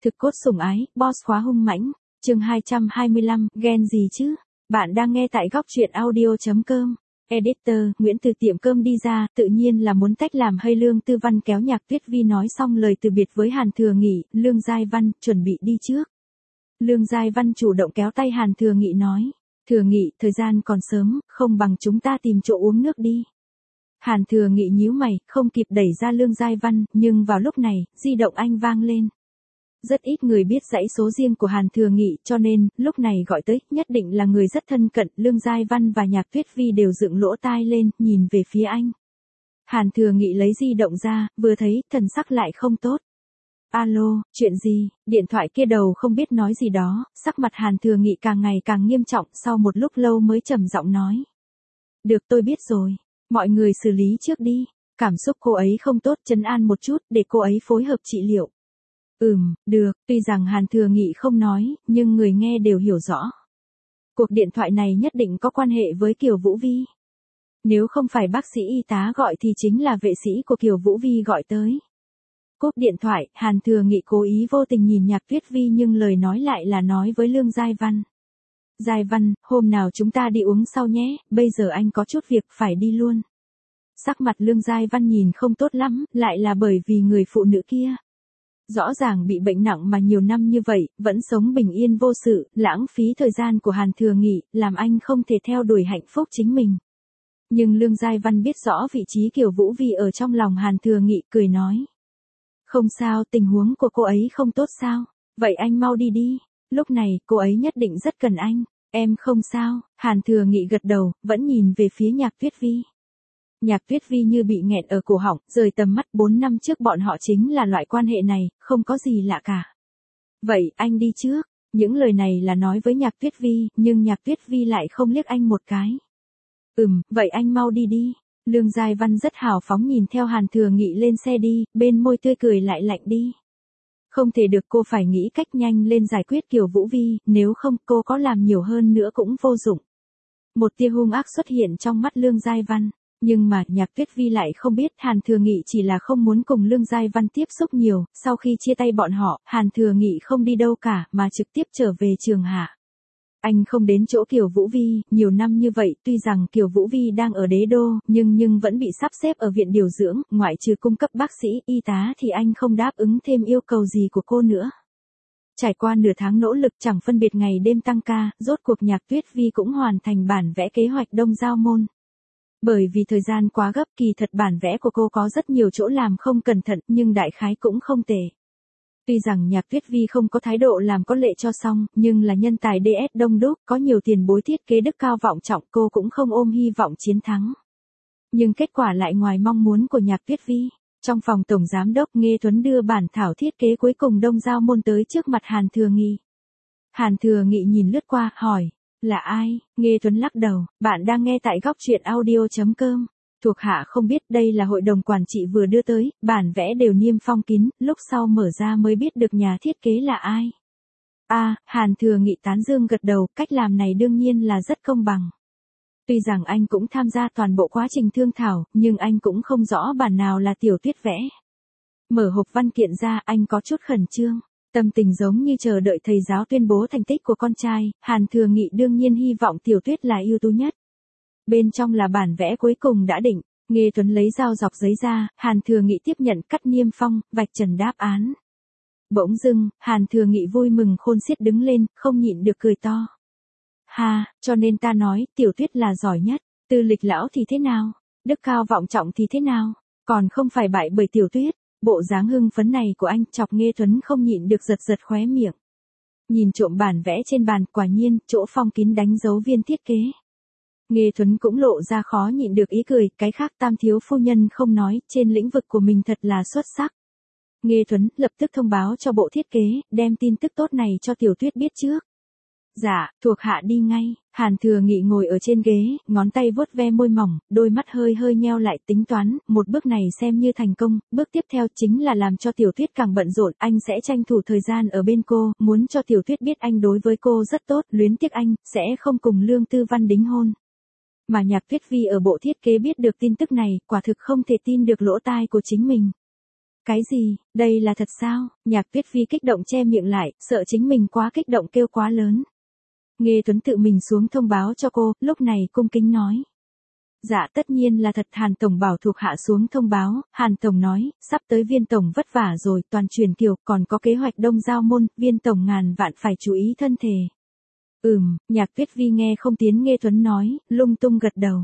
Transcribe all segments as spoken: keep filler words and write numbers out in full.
Thực cốt sủng ái, boss khóa hung mãnh. Chương hai trăm hai mươi lăm, ghen gì chứ? Bạn đang nghe tại góc truyện audio chấm com. Editor, Nguyễn từ tiệm cơm đi ra, tự nhiên là muốn tách làm hay Lương Tư Văn kéo Nhạc Tuyết Vi nói xong lời từ biệt với Hàn Thừa Nghị, Lương Giai Văn, chuẩn bị đi trước. Lương Giai Văn chủ động kéo tay Hàn Thừa Nghị nói, Thừa Nghị, thời gian còn sớm, không bằng chúng ta tìm chỗ uống nước đi. Hàn Thừa Nghị nhíu mày, không kịp đẩy ra Lương Giai Văn, nhưng vào lúc này, di động anh vang lên. Rất ít người biết dãy số riêng của Hàn Thừa Nghị, cho nên, lúc này gọi tới, nhất định là người rất thân cận, Lương Giai Văn và Nhạc Tuyết Vi đều dựng lỗ tai lên, nhìn về phía anh. Hàn Thừa Nghị lấy di động ra, vừa thấy, thần sắc lại không tốt. Alo, chuyện gì? Điện thoại kia đầu không biết nói gì đó, sắc mặt Hàn Thừa Nghị càng ngày càng nghiêm trọng, sau một lúc lâu mới trầm giọng nói. Được, tôi biết rồi, mọi người xử lý trước đi, cảm xúc cô ấy không tốt, trấn an một chút, để cô ấy phối hợp trị liệu. Ừm, được, tuy rằng Hàn Thừa Nghị không nói, nhưng người nghe đều hiểu rõ. Cuộc điện thoại này nhất định có quan hệ với Kiều Vũ Vi. Nếu không phải bác sĩ y tá gọi thì chính là vệ sĩ của Kiều Vũ Vi gọi tới. Cúp điện thoại, Hàn Thừa Nghị cố ý vô tình nhìn Nhạc Tuyết Vi nhưng lời nói lại là nói với Lương Giai Văn. Giai Văn, hôm nào chúng ta đi uống sau nhé, bây giờ anh có chút việc phải đi luôn. Sắc mặt Lương Giai Văn nhìn không tốt lắm, lại là bởi vì người phụ nữ kia. Rõ ràng bị bệnh nặng mà nhiều năm như vậy, vẫn sống bình yên vô sự, lãng phí thời gian của Hàn Thừa Nghị, làm anh không thể theo đuổi hạnh phúc chính mình. Nhưng Lương Giai Văn biết rõ vị trí Kiều Vũ Vi ở trong lòng Hàn Thừa Nghị, cười nói. Không sao, tình huống của cô ấy không tốt sao? Vậy anh mau đi đi, lúc này cô ấy nhất định rất cần anh. Em không sao, Hàn Thừa Nghị gật đầu, vẫn nhìn về phía Nhạc Tuyết Vi. Nhạc Tuyết Vi như bị nghẹn ở cổ họng, rời tầm mắt, bốn năm trước bọn họ chính là loại quan hệ này, không có gì lạ cả. Vậy, anh đi trước. Những lời này là nói với Nhạc Tuyết Vi, nhưng Nhạc Tuyết Vi lại không liếc anh một cái. Ừm, vậy anh mau đi đi. Lương Giai Văn rất hào phóng nhìn theo Hàn Thừa Nghị lên xe đi, bên môi tươi cười lại lạnh đi. Không thể được, cô phải nghĩ cách nhanh lên giải quyết Kiều Vũ Vi, nếu không cô có làm nhiều hơn nữa cũng vô dụng. Một tia hung ác xuất hiện trong mắt Lương Giai Văn. Nhưng mà, Nhạc Tuyết Vi lại không biết Hàn Thừa Nghị chỉ là không muốn cùng Lương Giai Văn tiếp xúc nhiều, sau khi chia tay bọn họ, Hàn Thừa Nghị không đi đâu cả, mà trực tiếp trở về Trường Hạ. Anh không đến chỗ Kiều Vũ Vi, nhiều năm như vậy, tuy rằng Kiều Vũ Vi đang ở đế đô, nhưng nhưng vẫn bị sắp xếp ở viện điều dưỡng, ngoại trừ cung cấp bác sĩ, y tá thì anh không đáp ứng thêm yêu cầu gì của cô nữa. Trải qua nửa tháng nỗ lực chẳng phân biệt ngày đêm tăng ca, rốt cuộc Nhạc Tuyết Vi cũng hoàn thành bản vẽ kế hoạch Đông Giao Môn. Bởi vì thời gian quá gấp, kỳ thật bản vẽ của cô có rất nhiều chỗ làm không cẩn thận, nhưng đại khái cũng không tệ. Tuy rằng Nhạc Tuyết Vi không có thái độ làm có lệ cho xong, nhưng là nhân tài đê ét đông đúc, có nhiều tiền bối thiết kế đức cao vọng trọng, cô cũng không ôm hy vọng chiến thắng. Nhưng kết quả lại ngoài mong muốn của Nhạc Tuyết Vi. Trong phòng tổng giám đốc, Nghê Tuấn đưa bản thảo thiết kế cuối cùng Đông Giao Môn tới trước mặt Hàn Thừa Nghị. Hàn Thừa Nghị nhìn lướt qua, hỏi. Là ai? Nghê Tuấn lắc đầu, bạn đang nghe tại góc truyện audio chấm com. Thuộc hạ không biết, đây là hội đồng quản trị vừa đưa tới, bản vẽ đều niêm phong kín, lúc sau mở ra mới biết được nhà thiết kế là ai. A, à, Hàn Thừa Nghị tán dương gật đầu, cách làm này đương nhiên là rất công bằng. Tuy rằng anh cũng tham gia toàn bộ quá trình thương thảo, nhưng anh cũng không rõ bản nào là Tiểu Tuyết vẽ. Mở hộp văn kiện ra, anh có chút khẩn trương. Tâm tình giống như chờ đợi thầy giáo tuyên bố thành tích của con trai, Hàn Thừa Nghị đương nhiên hy vọng Tiểu Tuyết là ưu tú nhất. Bên trong là bản vẽ cuối cùng đã định, Nghê Tuấn lấy dao dọc giấy ra, Hàn Thừa Nghị tiếp nhận cắt niêm phong, vạch trần đáp án. Bỗng dưng, Hàn Thừa Nghị vui mừng khôn xiết đứng lên, không nhịn được cười to. Ha, cho nên ta nói, Tiểu Tuyết là giỏi nhất, tư lịch lão thì thế nào, đức cao vọng trọng thì thế nào, còn không phải bại bởi Tiểu Tuyết. Bộ dáng hưng phấn này của anh chọc Nghê Tuấn không nhịn được giật giật khóe miệng. Nhìn trộm bản vẽ trên bàn, quả nhiên, chỗ phong kín đánh dấu viên thiết kế. Nghê Tuấn cũng lộ ra khó nhịn được ý cười, cái khác Tam thiếu phu nhân không nói, trên lĩnh vực của mình thật là xuất sắc. Nghê Tuấn lập tức thông báo cho bộ thiết kế, đem tin tức tốt này cho Tiểu Tuyết biết trước. Dạ, thuộc hạ đi ngay. Hàn Thừa Nghị ngồi ở trên ghế, ngón tay vuốt ve môi mỏng, đôi mắt hơi hơi nheo lại, tính toán, một bước này xem như thành công, bước tiếp theo chính là làm cho Tiểu Tuyết càng bận rộn, anh sẽ tranh thủ thời gian ở bên cô, muốn cho Tiểu Tuyết biết anh đối với cô rất tốt, luyến tiếc anh, sẽ không cùng Lương Tư Văn đính hôn. Mà Nhạc Tuyết Vi ở bộ thiết kế biết được tin tức này, quả thực không thể tin được lỗ tai của chính mình. Cái gì, đây là thật sao? Nhạc Tuyết Vi kích động che miệng lại, sợ chính mình quá kích động kêu quá lớn. Nghê Tuấn tự mình xuống thông báo cho cô, lúc này cung kính nói. Dạ tất nhiên là thật. Hàn Tổng bảo thuộc hạ xuống thông báo. Hàn Tổng nói, sắp tới Viên Tổng vất vả rồi, toàn truyền kiều, còn có kế hoạch đông giao môn, Viên Tổng ngàn vạn phải chú ý thân thể. Ừm, Nhạc Tuyết Vi nghe không tiến Nghê Tuấn nói, lung tung gật đầu.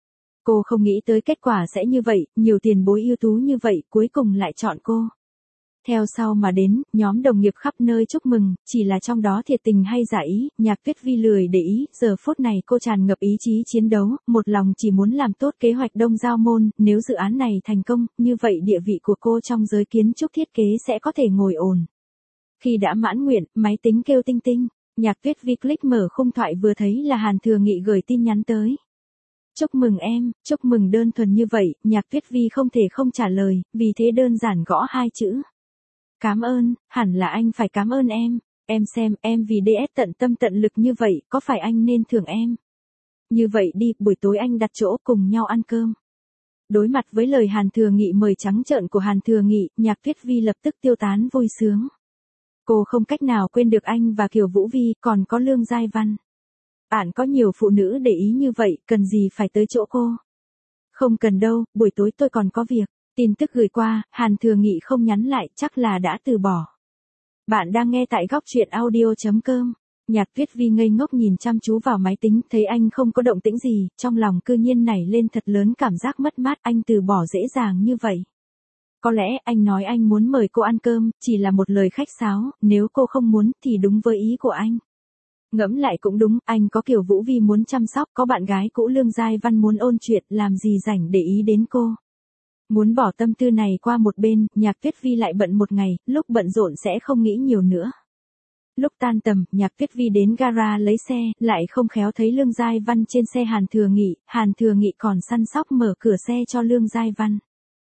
Cô không nghĩ tới kết quả sẽ như vậy, nhiều tiền bối ưu tú như vậy, cuối cùng lại chọn cô. Theo sau mà đến, nhóm đồng nghiệp khắp nơi chúc mừng, chỉ là trong đó thiệt tình hay giả ý, Nhạc Tuyết Vi lười để ý, giờ phút này cô tràn ngập ý chí chiến đấu, một lòng chỉ muốn làm tốt kế hoạch đông giao môn, nếu dự án này thành công, như vậy địa vị của cô trong giới kiến trúc thiết kế sẽ có thể ngồi ổn. Khi đã mãn nguyện, máy tính kêu tinh tinh, Nhạc Tuyết Vi click mở khung thoại vừa thấy là Hàn Thừa Nghị gửi tin nhắn tới. Chúc mừng em, chúc mừng đơn thuần như vậy, Nhạc Tuyết Vi không thể không trả lời, vì thế đơn giản gõ hai chữ. Cảm ơn, hẳn là anh phải cảm ơn em, em xem, em vì đê ét tận tâm tận lực như vậy, có phải anh nên thưởng em? Như vậy đi, buổi tối anh đặt chỗ cùng nhau ăn cơm. Đối mặt với lời Hàn Thừa Nghị mời trắng trợn của Hàn Thừa Nghị, Nhạc Tuyết Vi lập tức tiêu tán vui sướng. Cô không cách nào quên được anh và Kiều Vũ Vi, còn có Lương Giai Văn. Bạn có nhiều phụ nữ để ý như vậy, cần gì phải tới chỗ cô? Không cần đâu, buổi tối tôi còn có việc. Tin tức gửi qua, Hàn Thừa Nghị không nhắn lại, chắc là đã từ bỏ. Bạn đang nghe tại góc truyện audio chấm com. Nhạc Tuyết Vi ngây ngốc nhìn chăm chú vào máy tính, thấy anh không có động tĩnh gì, trong lòng cư nhiên nảy lên thật lớn cảm giác mất mát, anh từ bỏ dễ dàng như vậy. Có lẽ anh nói anh muốn mời cô ăn cơm, chỉ là một lời khách sáo, nếu cô không muốn thì đúng với ý của anh. Ngẫm lại cũng đúng, anh có Kiều Vũ Vi muốn chăm sóc, có bạn gái cũ Lương Giai Văn muốn ôn chuyện, làm gì rảnh để ý đến cô. Muốn bỏ tâm tư này qua một bên, Nhạc Tuyết Vi lại bận một ngày, lúc bận rộn sẽ không nghĩ nhiều nữa. Lúc tan tầm, Nhạc Tuyết Vi đến gara lấy xe, lại không khéo thấy Lương Giai Văn trên xe Hàn Thừa Nghị, Hàn Thừa Nghị còn săn sóc mở cửa xe cho Lương Giai Văn.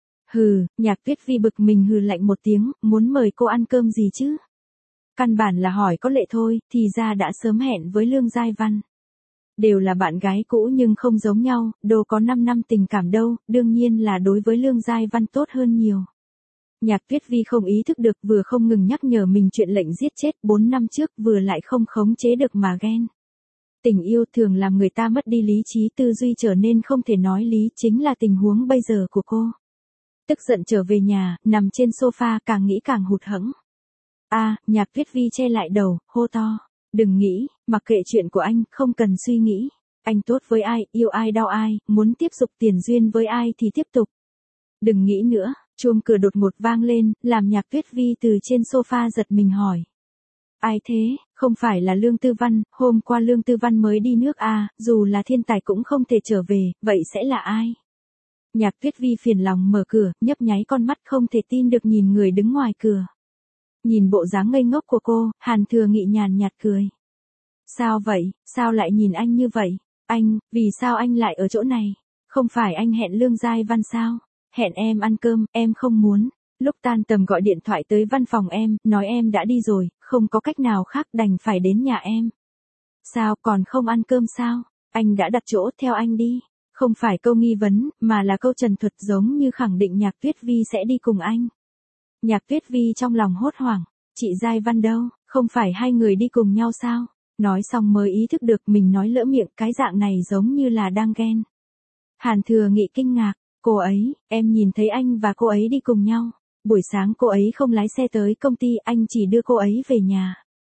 Hừ, Nhạc Tuyết Vi bực mình hừ lạnh một tiếng, muốn mời cô ăn cơm gì chứ? Căn bản là hỏi có lệ thôi, thì ra đã sớm hẹn với Lương Giai Văn. Đều là bạn gái cũ nhưng không giống nhau, đâu có năm năm tình cảm đâu, đương nhiên là đối với Lương Giai Văn tốt hơn nhiều. Nhạc Tuyết Vi không ý thức được, vừa không ngừng nhắc nhở mình chuyện lệnh giết chết bốn năm trước, vừa lại không khống chế được mà ghen. Tình yêu thường làm người ta mất đi lý trí, tư duy trở nên không thể nói lý, chính là tình huống bây giờ của cô. Tức giận trở về nhà, nằm trên sofa càng nghĩ càng hụt hẫng. A, à, Nhạc Tuyết Vi che lại đầu, hô to. Đừng nghĩ, mặc kệ chuyện của anh, không cần suy nghĩ. Anh tốt với ai, yêu ai đau ai, muốn tiếp tục tiền duyên với ai thì tiếp tục. Đừng nghĩ nữa, chuông cửa đột ngột vang lên, làm Nhạc Tuyết Vi từ trên sofa giật mình hỏi. Ai thế, không phải là Lương Tư Văn, hôm qua Lương Tư Văn mới đi nước à, dù là thiên tài cũng không thể trở về, vậy sẽ là ai? Nhạc Tuyết Vi phiền lòng mở cửa, nhấp nháy con mắt không thể tin được nhìn người đứng ngoài cửa. Nhìn bộ dáng ngây ngốc của cô, Hàn Thừa Nghị nhàn nhạt cười. Sao vậy, sao lại nhìn anh như vậy? Anh, vì sao anh lại ở chỗ này? Không phải anh hẹn Lương Giai Văn sao? Hẹn em ăn cơm, em không muốn. Lúc tan tầm gọi điện thoại tới văn phòng em, nói em đã đi rồi, không có cách nào khác đành phải đến nhà em. Sao còn không ăn cơm sao? Anh đã đặt chỗ, theo anh đi. Không phải câu nghi vấn, mà là câu trần thuật giống như khẳng định Nhạc Tuyết Vi sẽ đi cùng anh. Nhạc Tuyết Vi trong lòng hốt hoảng, chị Giai Văn đâu, không phải hai người đi cùng nhau sao? Nói xong mới ý thức được mình nói lỡ miệng, cái dạng này giống như là đang ghen. Hàn Thừa Nghị kinh ngạc, cô ấy, em nhìn thấy anh và cô ấy đi cùng nhau. Buổi sáng cô ấy không lái xe tới công ty, anh chỉ đưa cô ấy về nhà.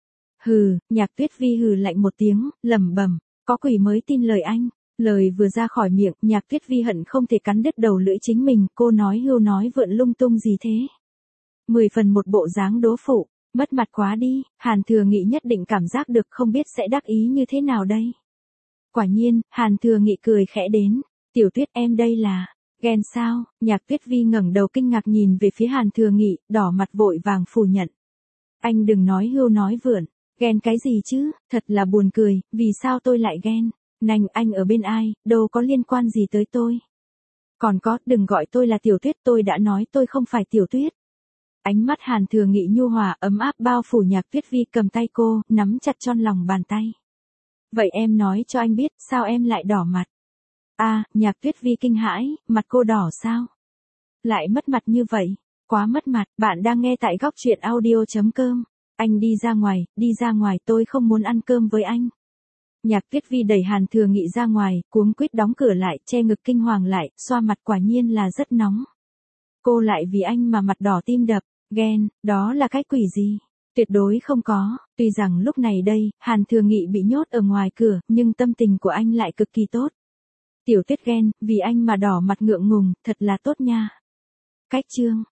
Hừ, Nhạc Tuyết Vi hừ lạnh một tiếng, lẩm bẩm, có quỷ mới tin lời anh. Lời vừa ra khỏi miệng, Nhạc Tuyết Vi hận không thể cắn đứt đầu lưỡi chính mình, cô nói hưu nói vượn lung tung gì thế? Mười phần một bộ dáng đố phụ, mất mặt quá đi, Hàn Thừa Nghị nhất định cảm giác được không biết sẽ đắc ý như thế nào đây. Quả nhiên, Hàn Thừa Nghị cười khẽ đến, Tiểu Tuyết em đây là, ghen sao? Nhạc Tuyết Vi ngẩng đầu kinh ngạc nhìn về phía Hàn Thừa Nghị, đỏ mặt vội vàng phủ nhận. Anh đừng nói hưu nói vượn, ghen cái gì chứ, thật là buồn cười, vì sao tôi lại ghen? Nành anh ở bên ai, đâu có liên quan gì tới tôi. Còn có, đừng gọi tôi là Tiểu Tuyết, tôi đã nói tôi không phải Tiểu Tuyết. Ánh mắt Hàn Thừa Nghị nhu hòa ấm áp bao phủ Nhạc Tuyết Vi, cầm tay cô, nắm chặt tròn lòng bàn tay. Vậy em nói cho anh biết, sao em lại đỏ mặt? À, Nhạc Tuyết Vi kinh hãi, mặt cô đỏ sao? Lại mất mặt như vậy. quá mất mặt, bạn đang nghe tại góc truyện audio.com. Anh đi ra ngoài, đi ra ngoài, tôi không muốn ăn cơm với anh. Nhạc Tuyết Vi đẩy Hàn Thừa Nghị ra ngoài, cuống quýt đóng cửa lại, che ngực kinh hoàng lại, xoa mặt quả nhiên là rất nóng. Cô lại vì anh mà mặt đỏ tim đập, ghen, đó là cái quỷ gì? Tuyệt đối không có, tuy rằng lúc này đây, Hàn Thừa Nghị bị nhốt ở ngoài cửa, nhưng tâm tình của anh lại cực kỳ tốt. Tiểu Tuyết ghen, vì anh mà đỏ mặt ngượng ngùng, thật là tốt nha. Cách chương